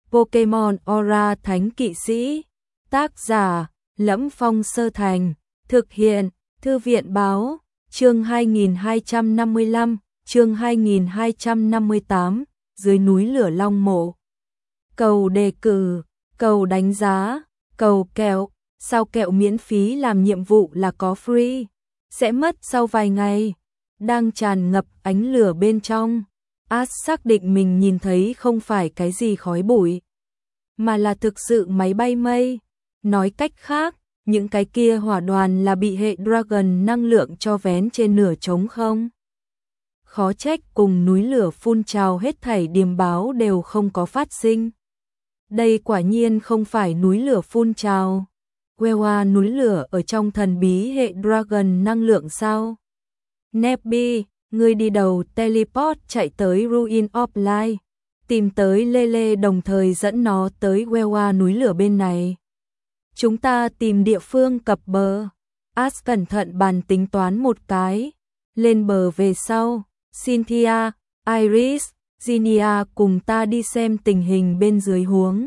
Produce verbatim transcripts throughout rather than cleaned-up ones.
Pokemon Aura Thánh Kỵ Sĩ. Tác giả: Lẫm Phong Sơ Thành. Thực hiện: Thư viện báo. Chương hai nghìn hai trăm năm mươi lăm, chương hai nghìn hai trăm năm mươi tám, dưới núi lửa Long Mộ. Cầu đề cử, cầu đánh giá, cầu kẹo, sao kẹo miễn phí làm nhiệm vụ là có free, sẽ mất sau vài ngày. Đang tràn ngập ánh lửa bên trong, Ash xác định mình nhìn thấy không phải cái gì khói bụi, mà là thực sự máy bay mây. Nói cách khác, những cái kia hỏa đoàn là bị hệ Dragon năng lượng cho vén trên nửa trống không. Khó trách cùng núi lửa phun trào hết thảy điềm báo đều không có phát sinh. Đây quả nhiên không phải núi lửa phun trào. Wewa núi lửa ở trong thần bí hệ Dragon năng lượng sao? Nebby, người đi đầu teleport chạy tới Ruin of Light, tìm tới Lele đồng thời dẫn nó tới Wewa núi lửa bên này. Chúng ta tìm địa phương cập bờ. Ash cẩn thận bàn tính toán một cái. Lên bờ về sau, Cynthia, Iris, Zinnia cùng ta đi xem tình hình bên dưới huống.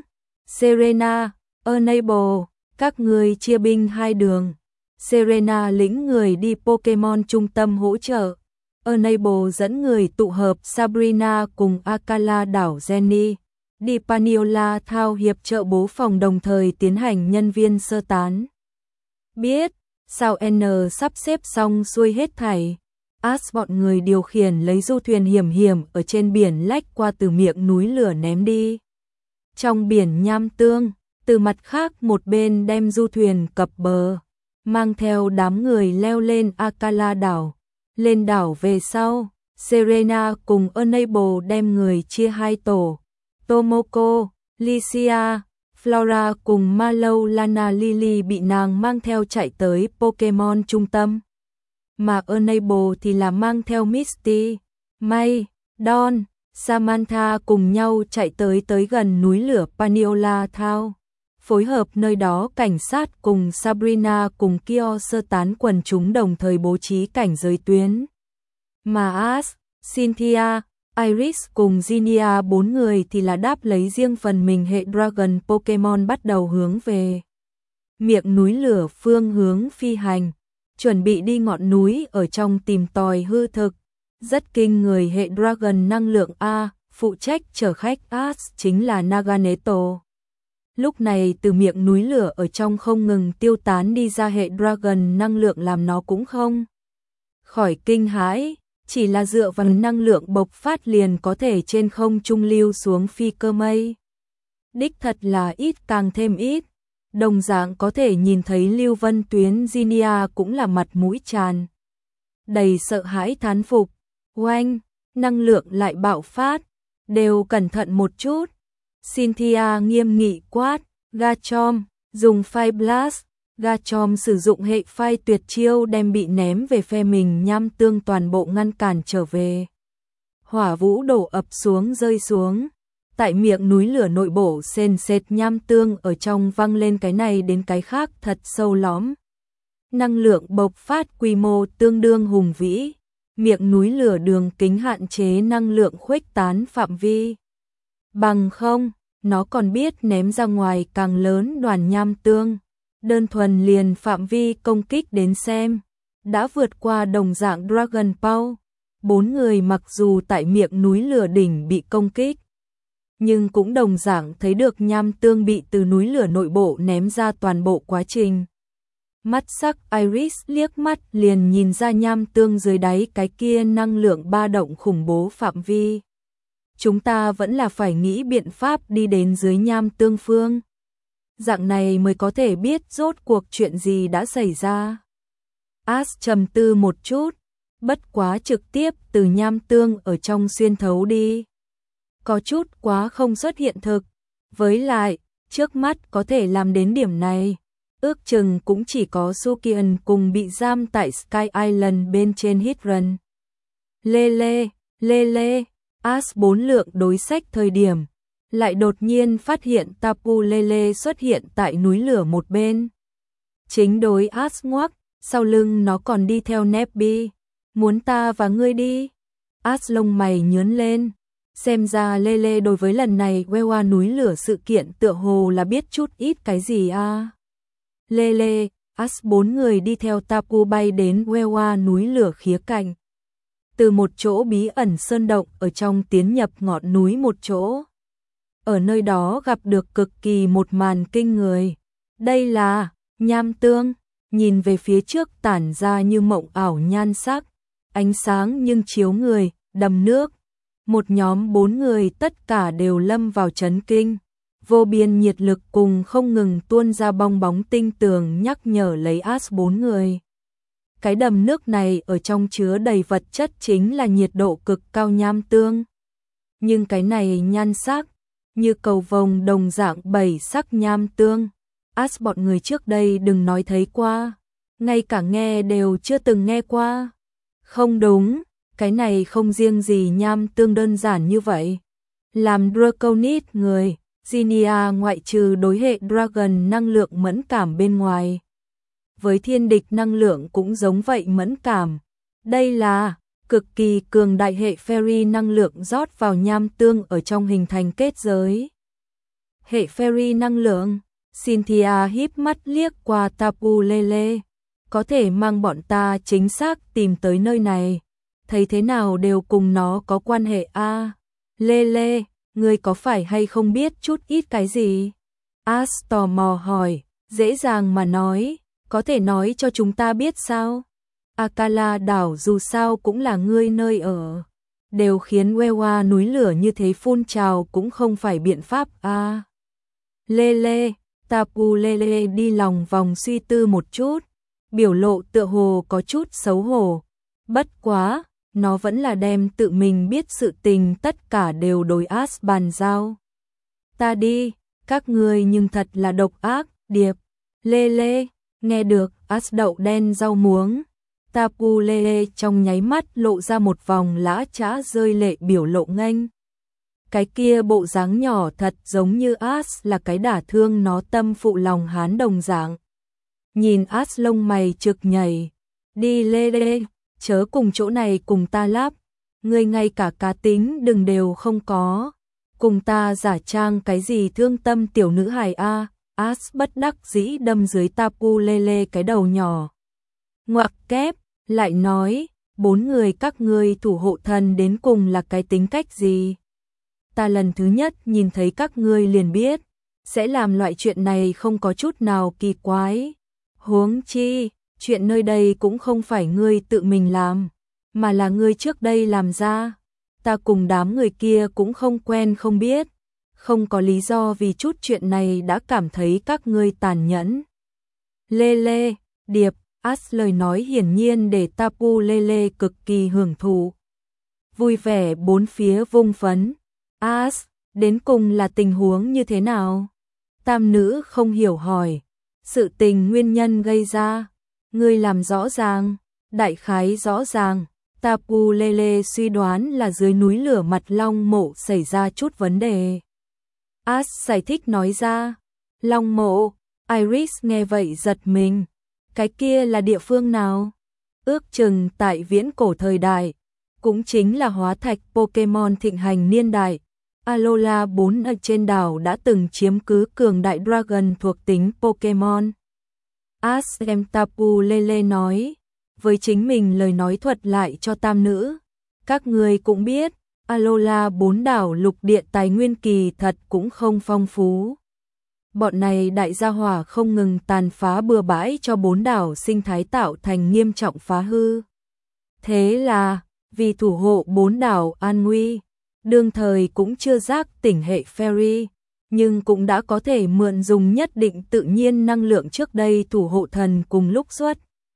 Serena, Enable, các người chia binh hai đường. Serena lĩnh người đi Pokemon trung tâm hỗ trợ. Enable dẫn người tụ hợp Sabrina cùng Akala đảo Jenny. Đi Paniola thao hiệp trợ bố phòng đồng thời tiến hành nhân viên sơ tán. Biết, sao N sắp xếp xong xuôi hết thảy. Ash bọn người điều khiển lấy du thuyền hiểm hiểm ở trên biển lách qua từ miệng núi lửa ném đi. Trong biển nham tương, từ mặt khác một bên đem du thuyền cập bờ, mang theo đám người leo lên Akala đảo. Lên đảo về sau, Serena cùng Enable đem người chia hai tổ. Tomoko, Lycia, Flora cùng Mallow Lana Lily bị nàng mang theo chạy tới Pokemon trung tâm. Mà Enable thì là mang theo Misty, May, Dawn, Samantha cùng nhau chạy tới tới gần núi lửa Paniola Thao. Phối hợp nơi đó cảnh sát cùng Sabrina cùng Kyo sơ tán quần chúng đồng thời bố trí cảnh giới tuyến. Mà Ash, Cynthia, Iris cùng Zinnia bốn người thì là đáp lấy riêng phần mình hệ Dragon Pokemon bắt đầu hướng về miệng núi lửa phương hướng phi hành, chuẩn bị đi ngọn núi ở trong tìm tòi hư thực. Rất kinh người hệ Dragon năng lượng A, phụ trách chở khách Ash chính là Naganeto. Lúc này từ miệng núi lửa ở trong không ngừng tiêu tán đi ra hệ Dragon năng lượng làm nó cũng không khỏi kinh hãi. Chỉ là dựa vào năng lượng bộc phát liền có thể trên không trung lưu xuống phi cơ mây. Đích thật là ít càng thêm ít. Đồng dạng có thể nhìn thấy Lưu Vân Tuyến Zinnia cũng là mặt mũi tràn đầy sợ hãi thán phục. Oanh, năng lượng lại bạo phát. Đều cẩn thận một chút. Cynthia nghiêm nghị quát. Garchomp, dùng Fire Blast. Garchomp sử dụng hệ phai tuyệt chiêu đem bị ném về phe mình nham tương toàn bộ ngăn cản trở về. Hỏa vũ đổ ập xuống rơi xuống. Tại miệng núi lửa nội bộ sền sệt nham tương ở trong văng lên cái này đến cái khác thật sâu lõm. Năng lượng bộc phát quy mô tương đương hùng vĩ. Miệng núi lửa đường kính hạn chế năng lượng khuếch tán phạm vi. Bằng không, nó còn biết ném ra ngoài càng lớn đoàn nham tương. Đơn thuần liền phạm vi công kích đến xem, đã vượt qua đồng dạng Dragon Ball. Bốn người mặc dù tại miệng núi lửa đỉnh bị công kích, nhưng cũng đồng dạng thấy được nham tương bị từ núi lửa nội bộ ném ra toàn bộ quá trình. Mắt sắc Iris liếc mắt liền nhìn ra nham tương dưới đáy cái kia năng lượng ba động khủng bố phạm vi. Chúng ta vẫn là phải nghĩ biện pháp đi đến dưới nham tương phương. Dạng này mới có thể biết rốt cuộc chuyện gì đã xảy ra. Ash trầm tư một chút, bất quá trực tiếp từ nham tương ở trong xuyên thấu đi. Có chút quá không xuất hiện thực. Với lại, trước mắt có thể làm đến điểm này, ước chừng cũng chỉ có Sukian cùng bị giam tại Sky Island bên trên Hidran. Lê lê, lê lê, Ash bốn lượng đối sách thời điểm. Lại đột nhiên phát hiện Tapu Lele xuất hiện tại núi lửa một bên. Chính đối Ash ngoắc, sau lưng nó còn đi theo Nebby. Muốn ta và ngươi đi? Ash lông mày nhướn lên. Xem ra Lê Lê đối với lần này Wewa núi lửa sự kiện tựa hồ là biết chút ít cái gì a. À? Lê Lê, As bốn người đi theo Tapu bay đến Wewa núi lửa khía cạnh. Từ một chỗ bí ẩn sơn động ở trong tiến nhập ngọn núi một chỗ. Ở nơi đó gặp được cực kỳ một màn kinh người. Đây là nham tương, nhìn về phía trước tản ra như mộng ảo nhan sắc, ánh sáng nhưng chiếu người, đầm nước. Một nhóm bốn người tất cả đều lâm vào chấn kinh. Vô biên nhiệt lực cùng không ngừng tuôn ra bong bóng tinh tường nhắc nhở lấy As bốn người. Cái đầm nước này ở trong chứa đầy vật chất chính là nhiệt độ cực cao nham tương. Nhưng cái này nhan sắc, như cầu vồng đồng dạng bảy sắc nham tương. As bọn người trước đây đừng nói thấy qua, ngay cả nghe đều chưa từng nghe qua. Không đúng, cái này không riêng gì nham tương đơn giản như vậy. Làm Draconid người, Zinia ngoại trừ đối hệ Dragon năng lượng mẫn cảm bên ngoài. Với thiên địch năng lượng cũng giống vậy mẫn cảm. Đây là cực kỳ cường đại hệ Fairy năng lượng rót vào nham tương ở trong hình thành kết giới. Hệ Fairy năng lượng, Cynthia híp mắt liếc qua Tapu Lele. Có thể mang bọn ta chính xác tìm tới nơi này. Thấy thế nào đều cùng nó có quan hệ a. À, Lele, ngươi có phải hay không biết chút ít cái gì? As tò mò hỏi, dễ dàng mà nói, có thể nói cho chúng ta biết sao? Akala đảo dù sao cũng là ngươi nơi ở. Đều khiến Wewa núi lửa như thế phun trào cũng không phải biện pháp a. À, Lele, Tapu Lele đi lòng vòng suy tư một chút, biểu lộ tựa hồ có chút xấu hổ. Bất quá, nó vẫn là đem tự mình biết sự tình tất cả đều đối As bàn giao. Ta đi, các ngươi nhưng thật là độc ác, điệp. Lele, nghe được As đậu đen rau muống. Tapu Lele trong nháy mắt lộ ra một vòng lã chã rơi lệ biểu lộ nghênh. Cái kia bộ dáng nhỏ thật giống như As là cái đả thương nó tâm phụ lòng hán đồng dạng. Nhìn As lông mày trực nhảy. Đi Lele, chớ cùng chỗ này cùng ta láp. Ngươi ngay cả cá tính đừng đều không có. Cùng ta giả trang cái gì thương tâm tiểu nữ hài a. À, As bất đắc dĩ đâm dưới Tapu Lele cái đầu nhỏ. Ngoặc kép, lại nói, bốn người các ngươi thủ hộ thần đến cùng là cái tính cách gì? Ta lần thứ nhất nhìn thấy các ngươi liền biết, sẽ làm loại chuyện này không có chút nào kỳ quái. Huống chi, chuyện nơi đây cũng không phải ngươi tự mình làm, mà là ngươi trước đây làm ra. Ta cùng đám người kia cũng không quen không biết, không có lý do vì chút chuyện này đã cảm thấy các ngươi tàn nhẫn. Lele, điệp, As lời nói hiển nhiên để Tapu Lele cực kỳ hưởng thụ. Vui vẻ bốn phía vung phấn. As, đến cùng là tình huống như thế nào? Tam nữ không hiểu hỏi. Sự tình nguyên nhân gây ra, ngươi làm rõ ràng, đại khái rõ ràng. Tapu Lele suy đoán là dưới núi lửa mặt Long Mộ xảy ra chút vấn đề. As giải thích nói ra. Long Mộ, Iris nghe vậy giật mình. Cái kia là địa phương nào? Ước chừng tại viễn cổ thời đại, cũng chính là hóa thạch Pokemon thịnh hành niên đại. Alola bốn ở trên đảo đã từng chiếm cứ cường đại Dragon thuộc tính Pokemon. As em Tapu Lele nói, với chính mình lời nói thuật lại cho tam nữ. Các người cũng biết, Alola bốn đảo lục địa tài nguyên kỳ thật cũng không phong phú. Bọn này đại gia hỏa không ngừng tàn phá bừa bãi cho bốn đảo sinh thái tạo thành nghiêm trọng phá hư. Thế là, vì thủ hộ bốn đảo an nguy, đương thời cũng chưa giác tỉnh hệ Fairy, nhưng cũng đã có thể mượn dùng nhất định tự nhiên năng lượng trước đây thủ hộ thần cùng lúc xuất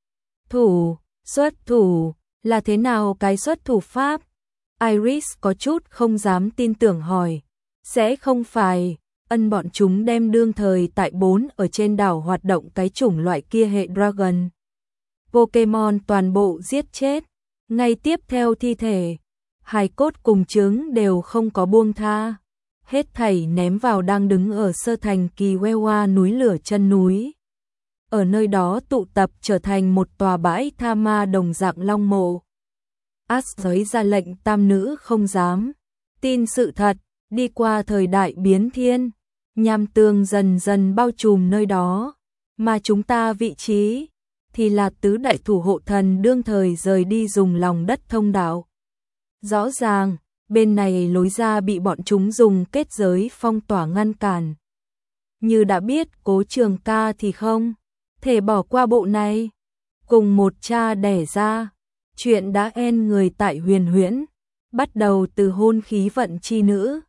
thủ. Xuất thủ, là thế nào cái xuất thủ pháp? Iris có chút không dám tin tưởng hỏi. Sẽ không phải, ân bọn chúng đem đương thời tại bốn ở trên đảo hoạt động cái chủng loại kia hệ Dragon. Pokemon toàn bộ giết chết, ngay tiếp theo thi thể, hài cốt cùng trứng đều không có buông tha. Hết thảy ném vào đang đứng ở sơ thành kỳ Wewa núi lửa chân núi. Ở nơi đó tụ tập trở thành một tòa bãi tha ma đồng dạng Long Mộ. As giới ra lệnh tam nữ không dám tin sự thật, đi qua thời đại biến thiên, nham tương dần dần bao trùm nơi đó, mà chúng ta vị trí thì là tứ đại thủ hộ thần đương thời rời đi dùng lòng đất thông đạo. Rõ ràng, bên này lối ra bị bọn chúng dùng kết giới phong tỏa ngăn cản. Như đã biết Cố Trường Ca thì không thể bỏ qua bộ này. Cùng một cha đẻ ra, chuyện đã en người tại Huyền Huyễn, bắt đầu từ hôn khí vận chi nữ,